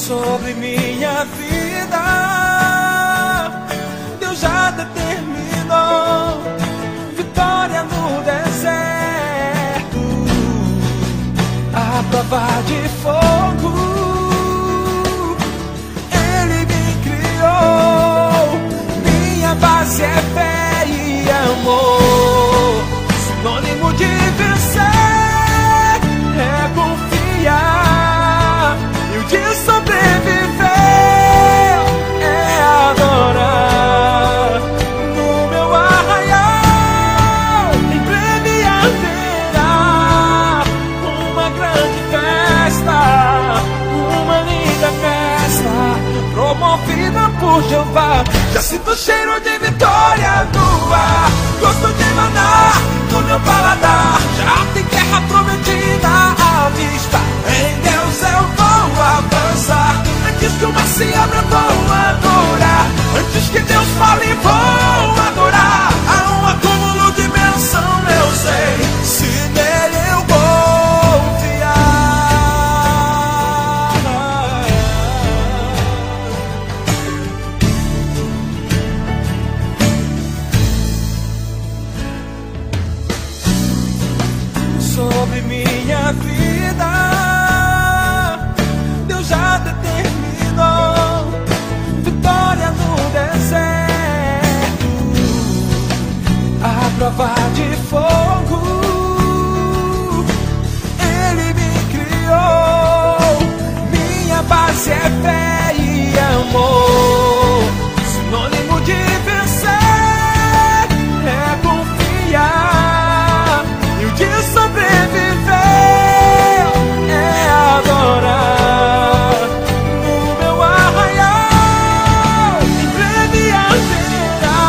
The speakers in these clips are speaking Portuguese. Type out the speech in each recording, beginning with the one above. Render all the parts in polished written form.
sobre minha vida. Deus já determinou vitória no deserto, a prova de fogo. Ele me criou, minha base é fé e amor. Sinônimo de vencer é confiar, e o de sobreviver é adorar. No meu arraial em breve haverá uma grande festa, uma linda festa promovida por Jeová. Já sinto o cheiro de vitória no ar, gosto de maná no meu paladar. Já tem terra prometida à vista, em Deus eu vou avançar. Antes que o mar se abra eu vou adorar, antes que Deus fale vou adorar. Há um acúmulo de bênção, eu sei, se nele eu sobre minha vida. Deus já determinou vitória no deserto, a prova de fogo. Ele me criou, minha base é fé e amor. Sinônimo de vencer é confiar, e o de sobreviver é adorar. No meu arraial em breve haverá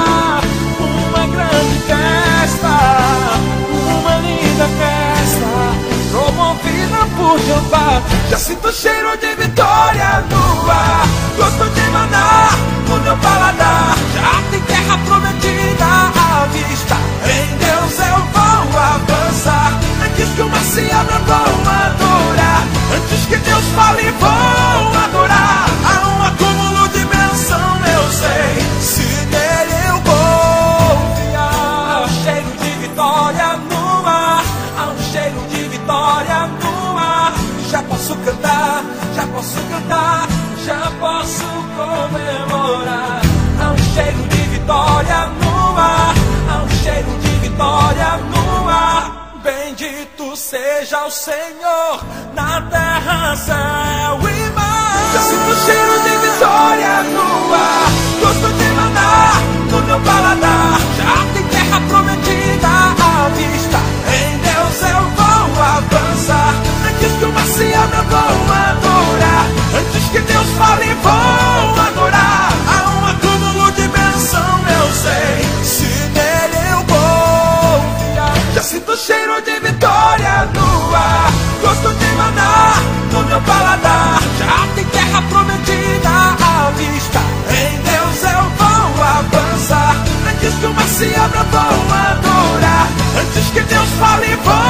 uma grande festa, uma linda festa promovida por Jeová. Já sinto o cheiro de vitória no ar, gosto de maná no meu paladar. Já tem terra prometida à vista, em Deus eu vou avançar. Antes que o mar se abra eu vou adorar, antes que Deus fale vou adorar. Há um acúmulo de bênção, eu sei, se nele eu confiar. Há um cheiro de vitória no ar, há um cheiro de vitória no ar. Já posso cantar, já posso cantar, já posso comemorar. Há um cheiro de vitória no ar, há um cheiro de vitória no ar. Bendito seja o Senhor na terra, céu e mar. Já sinto o cheiro de vitória no ar, gosto de maná no meu paladar. Já tem terra prometida à vista, em Deus eu vou avançar. Antes que o mar se abra eu vou adorar, antes que Deus fale vou adorar. Há um acúmulo de bênção, eu sei, se nele eu confiar. Já sinto o cheiro de vitória no ar, gosto de maná no meu paladar. Já tem terra prometida à vista, em Deus eu vou avançar. Antes que o mar se abra eu vou adorar, antes que Deus fale vou